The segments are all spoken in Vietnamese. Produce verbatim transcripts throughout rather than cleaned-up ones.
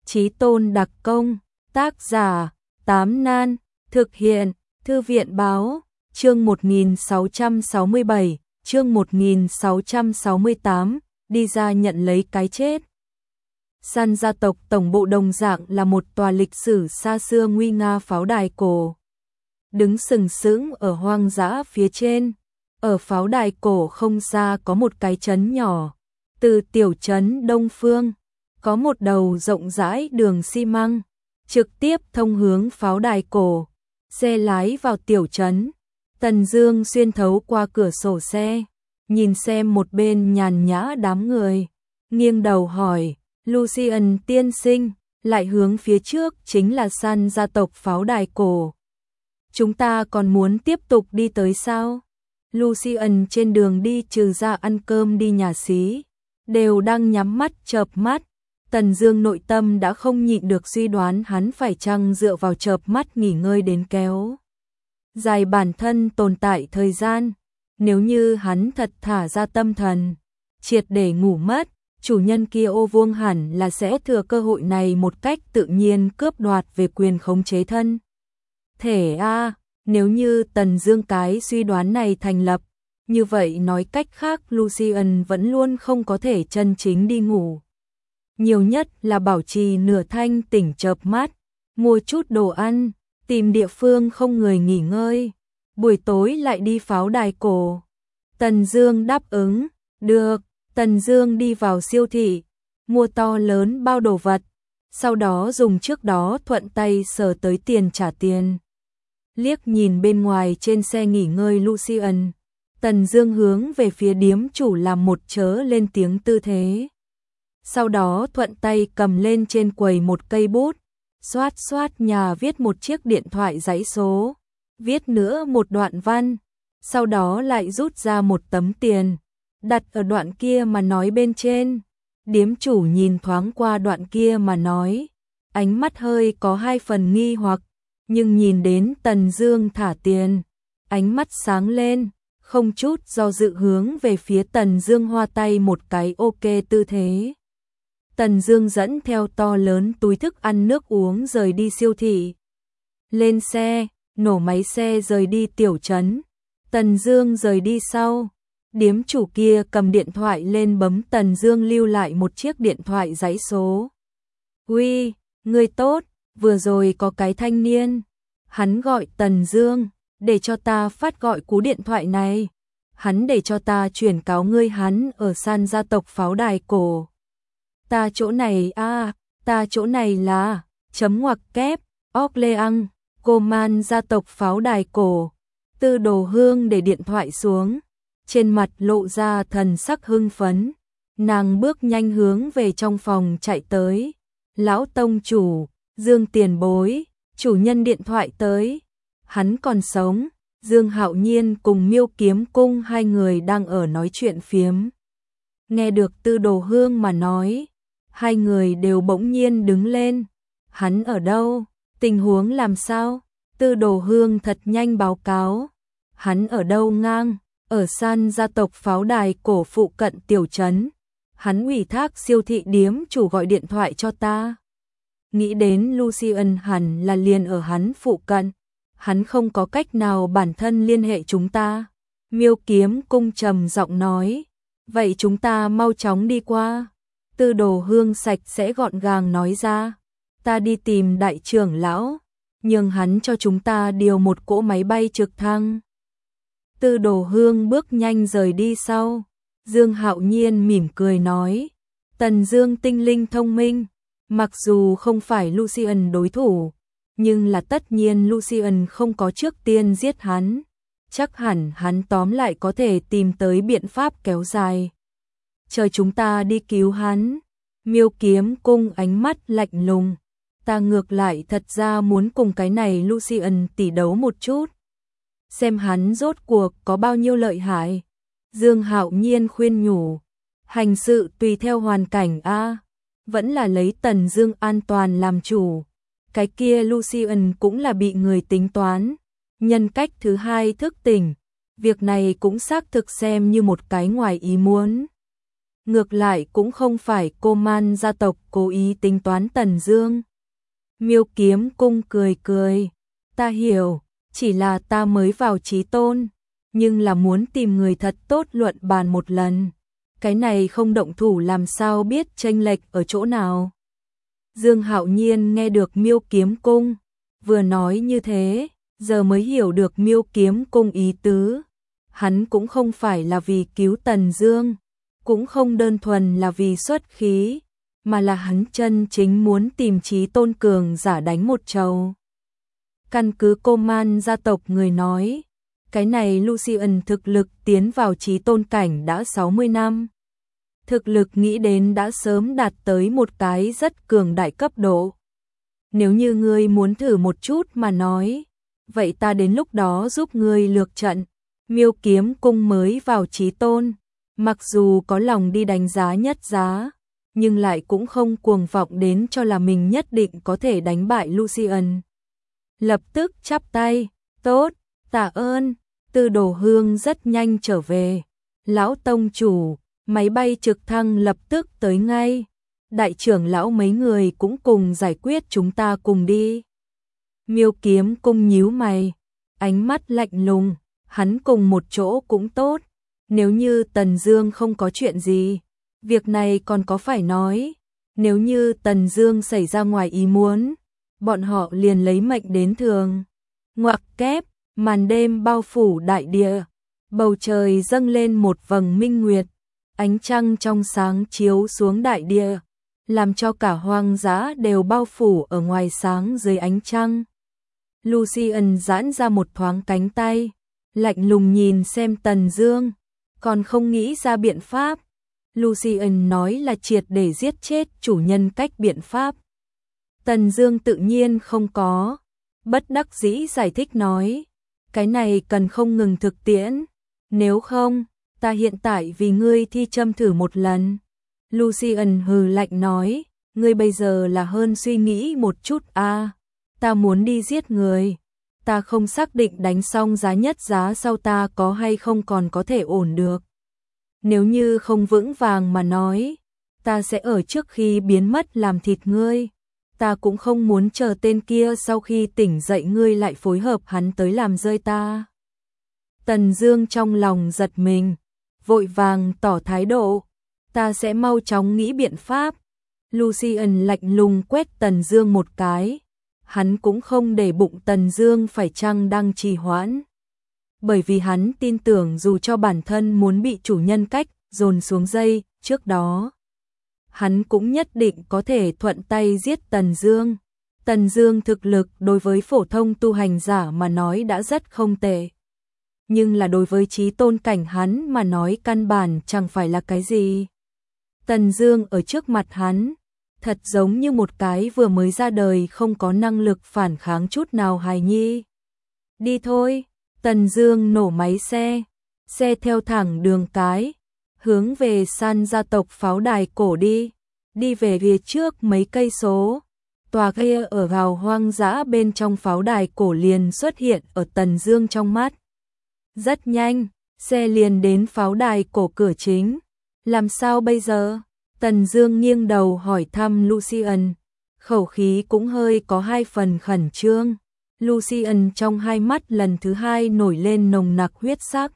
Chí tôn đặc công, tác giả, Tám Nan, thực hiện, Thư viện báo, chương một nghìn sáu trăm sáu mươi bảy, chương một nghìn sáu trăm sáu mươi tám, đi ra nhận lấy cái chết. San gia tộc tổng bộ đồng dạng là một tòa lịch sử xa xưa nguy nga pháo đài cổ. Đứng sừng sững ở hoang dã phía trên, ở pháo đài cổ không xa có một cái trấn nhỏ, từ tiểu trấn Đông Phương, có một đầu rộng rãi đường xi măng, trực tiếp thông hướng pháo đài cổ, xe lái vào tiểu trấn. Tần Dương xuyên thấu qua cửa sổ xe, nhìn xem một bên nhàn nhã đám người, nghiêng đầu hỏi, Lucian tiên sinh, lại hướng phía trước chính là San gia tộc pháo đài cổ. Chúng ta còn muốn tiếp tục đi tới sao? Lucian trên đường đi trừ ra ăn cơm đi nhà xí, đều đang nhắm mắt chợp mắt. Tần Dương nội tâm đã không nhịn được suy đoán hắn phải chăng dựa vào chợp mắt nghỉ ngơi đến kéo dài bản thân tồn tại thời gian. Nếu như hắn thật thả ra tâm thần, triệt để ngủ mất, chủ nhân kia Ô Vuông hẳn là sẽ thừa cơ hội này một cách tự nhiên cướp đoạt về quyền khống chế thân thể a. Nếu như Tần Dương cái suy đoán này thành lập, như vậy nói cách khác Lucian vẫn luôn không có thể chân chính đi ngủ. Nhiều nhất là bảo trì nửa thanh tỉnh chợp mắt, mua chút đồ ăn, tìm địa phương không người nghỉ ngơi, buổi tối lại đi pháo đài cổ. Tần Dương đáp ứng, được. Tần Dương đi vào siêu thị, mua to lớn bao đồ vật, sau đó dùng trước đó thuận tay sờ tới tiền trả tiền. Liếc nhìn bên ngoài trên xe nghỉ ngơi Lucian, Tần Dương hướng về phía điếm chủ làm một chớ lên tiếng tư thế. Sau đó thuận tay cầm lên trên quầy một cây bút, xoát xoát nhà viết một chiếc điện thoại dãy số, viết nữa một đoạn văn, sau đó lại rút ra một tấm tiền, đặt ở đoạn kia mà nói bên trên. Điếm chủ nhìn thoáng qua đoạn kia mà nói, ánh mắt hơi có hai phần nghi hoặc, nhưng nhìn đến Tần Dương thả tiền, ánh mắt sáng lên, không chút do dự hướng về phía Tần Dương hoa tay một cái ok tư thế. Tần Dương dẫn theo to lớn túi thức ăn nước uống rời đi siêu thị. Lên xe, nổ máy xe rời đi tiểu trấn. Tần Dương rời đi sau, điếm chủ kia cầm điện thoại lên bấm Tần Dương lưu lại một chiếc điện thoại dãy số. "Uy, người tốt, vừa rồi có cái thanh niên, hắn gọi Tần Dương, để cho ta phát gọi cú điện thoại này. Hắn để cho ta chuyển cáo ngươi hắn ở San gia tộc pháo đài cổ." Ta chỗ này a, à, ta chỗ này là chấm ngoặc kép, Orleans, Coman gia tộc pháo đài cổ. Tư Đồ Hương để điện thoại xuống, trên mặt lộ ra thần sắc hưng phấn, nàng bước nhanh hướng về trong phòng chạy tới. Lão tông chủ, Dương tiền bối, chủ nhân điện thoại tới, hắn còn sống. Dương Hạo Nhiên cùng Miêu Kiếm Cung hai người đang ở nói chuyện phiếm. Nghe được Tư Đồ Hương mà nói, hai người đều bỗng nhiên đứng lên. Hắn ở đâu? Tình huống làm sao? Tư Đồ Hương thật nhanh báo cáo. Hắn ở đâu ngang? Ở San gia tộc pháo đài cổ phụ cận tiểu trấn. Hắn ủy thác siêu thị điếm chủ gọi điện thoại cho ta. Nghĩ đến Lucian hẳn là liền ở hắn phụ cận. Hắn không có cách nào bản thân liên hệ chúng ta. Miêu Kiếm Cung trầm giọng nói. Vậy chúng ta mau chóng đi qua. Tư Đồ Hương sạch sẽ gọn gàng nói ra. Ta đi tìm đại trưởng lão, nhường hắn cho chúng ta điều một cỗ máy bay trực thăng. Tư Đồ Hương bước nhanh rời đi sau. Dương Hạo Nhiên mỉm cười nói. Tần Dương tinh linh thông minh, mặc dù không phải Lucian đối thủ, nhưng là tất nhiên Lucian không có trước tiên giết hắn, chắc hẳn hắn tóm lại có thể tìm tới biện pháp kéo dài. Chờ chúng ta đi cứu hắn. Miêu Kiếm Cung ánh mắt lạnh lùng. Ta ngược lại thật ra muốn cùng cái này Lucian tỉ đấu một chút, xem hắn rốt cuộc có bao nhiêu lợi hại. Dương Hạo Nhiên khuyên nhủ. Hành sự tùy theo hoàn cảnh a, vẫn là lấy Tần Dương an toàn làm chủ. Cái kia Lucian cũng là bị người tính toán, nhân cách thứ hai thức tỉnh, việc này cũng xác thực xem như một cái ngoài ý muốn. Ngược lại cũng không phải cô man gia tộc cố ý tính toán Tần Dương. Miêu Kiếm Cung cười cười, ta hiểu, chỉ là ta mới vào Chí Tôn, nhưng là muốn tìm người thật tốt luận bàn một lần. Cái này không động thủ làm sao biết chênh lệch ở chỗ nào. Dương Hạo Nhiên nghe được Miêu Kiếm Cung vừa nói như thế, giờ mới hiểu được Miêu Kiếm Cung ý tứ. Hắn cũng không phải là vì cứu Tần Dương, cũng không đơn thuần là vì xuất khí, mà là hắn chân chính muốn tìm Chí Tôn cường giả đánh một trầu. Căn cứ cô man gia tộc người nói, cái này Lucian thực lực tiến vào Chí Tôn cảnh đã sáu mươi năm. Thực lực nghĩ đến đã sớm đạt tới một cái rất cường đại cấp độ. Nếu như ngươi muốn thử một chút mà nói, vậy ta đến lúc đó giúp ngươi lược trận. Miêu Kiếm Cung mới vào Chí Tôn, mặc dù có lòng đi đánh giá nhất giá, nhưng lại cũng không cuồng vọng đến cho là mình nhất định có thể đánh bại Lucian. Lập tức chắp tay, tốt, tạ ơn. Tư Đồ Hương rất nhanh trở về. Lão tông chủ, máy bay trực thăng lập tức tới ngay. Đại trưởng lão mấy người cũng cùng giải quyết, chúng ta cùng đi. Miêu Kiếm Cung nhíu mày, ánh mắt lạnh lùng, hắn cùng một chỗ cũng tốt. Nếu như Tần Dương không có chuyện gì, việc này còn có phải nói. Nếu như Tần Dương xảy ra ngoài ý muốn, bọn họ liền lấy mệnh đến thường. Ngoặc kép, màn đêm bao phủ đại địa, bầu trời dâng lên một vầng minh nguyệt, ánh trăng trong sáng chiếu xuống đại địa, làm cho cả hoang dã đều bao phủ ở ngoài sáng dưới ánh trăng. Lucian giãn ra một thoáng cánh tay, lạnh lùng nhìn xem Tần Dương, còn không nghĩ ra biện pháp. Lucian nói là triệt để giết chết chủ nhân cách biện pháp. Tần Dương tự nhiên không có, bất đắc dĩ giải thích nói, cái này cần không ngừng thực tiễn, nếu không, ta hiện tại vì ngươi thi châm thử một lần. Lucian hừ lạnh nói, ngươi bây giờ là hơn suy nghĩ một chút a, à, ta muốn đi giết người, ta không xác định đánh xong giá nhất giá sau ta có hay không còn có thể ổn được. Nếu như không vững vàng mà nói, ta sẽ ở trước khi biến mất làm thịt ngươi. Ta cũng không muốn chờ tên kia sau khi tỉnh dậy ngươi lại phối hợp hắn tới làm rơi ta. Tần Dương trong lòng giật mình, vội vàng tỏ thái độ, ta sẽ mau chóng nghĩ biện pháp. Lucian lạnh lùng quét Tần Dương một cái, hắn cũng không để bụng Tần Dương phải chăng đang trì hoãn. Bởi vì hắn tin tưởng dù cho bản thân muốn bị chủ nhân cách dồn xuống dây trước đó, hắn cũng nhất định có thể thuận tay giết Tần Dương. Tần Dương thực lực đối với phổ thông tu hành giả mà nói đã rất không tệ, nhưng là đối với Chí Tôn cảnh hắn mà nói căn bản chẳng phải là cái gì. Tần Dương ở trước mặt hắn, thật giống như một cái vừa mới ra đời không có năng lực phản kháng chút nào hài nhi. Đi thôi, Tần Dương nổ máy xe, xe theo thẳng đường cái, hướng về San gia tộc pháo đài cổ đi. Đi về phía trước mấy cây số, tòa kia ở gào hoang dã bên trong pháo đài cổ liền xuất hiện ở Tần Dương trong mắt. Rất nhanh, xe liền đến pháo đài cổ cửa chính. Làm sao bây giờ? Tần Dương nghiêng đầu hỏi thăm Lucian, khẩu khí cũng hơi có hai phần khẩn trương. Lucian trong hai mắt lần thứ hai nổi lên nồng nặc huyết sắc.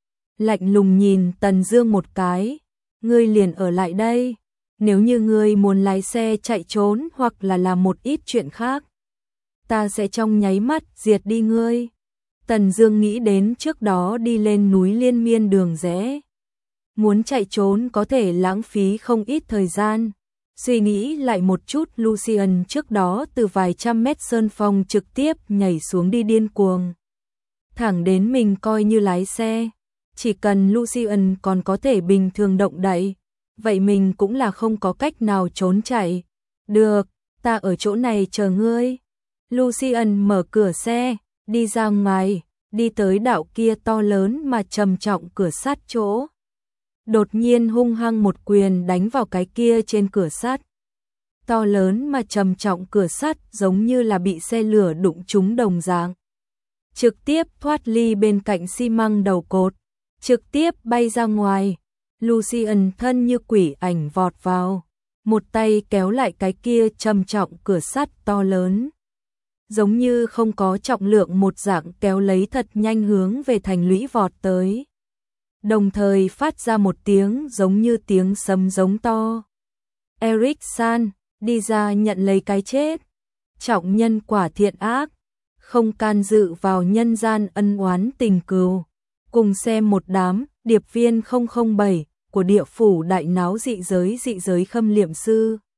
Lạnh lùng nhìn Tần Dương một cái, ngươi liền ở lại đây. Nếu như ngươi muốn lái xe chạy trốn hoặc là làm một ít chuyện khác, ta sẽ trong nháy mắt diệt đi ngươi. Tần Dương nghĩ đến trước đó đi lên núi liên miên đường rẽ, muốn chạy trốn có thể lãng phí không ít thời gian. Suy nghĩ lại một chút, Lucian trước đó từ vài trăm mét sơn phong trực tiếp nhảy xuống đi điên cuồng. Thẳng đến mình coi như lái xe, chỉ cần Lucian còn có thể bình thường động đậy, vậy mình cũng là không có cách nào trốn chạy. Được, ta ở chỗ này chờ ngươi. Lucian mở cửa xe, đi ra ngoài, đi tới đạo kia to lớn mà trầm trọng cửa sắt chỗ. Đột nhiên hung hăng một quyền đánh vào cái kia trên cửa sắt. To lớn mà trầm trọng cửa sắt giống như là bị xe lửa đụng trúng đồng dạng, trực tiếp thoát ly bên cạnh xi măng đầu cột, trực tiếp bay ra ngoài. Lucian thân như quỷ ảnh vọt vào, một tay kéo lại cái kia trầm trọng cửa sắt to lớn. Giống như không có trọng lượng một dạng kéo lấy thật nhanh hướng về thành lũy vọt tới. Đồng thời phát ra một tiếng giống như tiếng sấm giống to. Eric San, đi ra nhận lấy cái chết. Trọng nhân quả thiện ác, không can dự vào nhân gian ân oán tình cừu. Cùng xem một đám điệp viên không không bảy của địa phủ đại náo dị giới dị giới khâm liệm sư.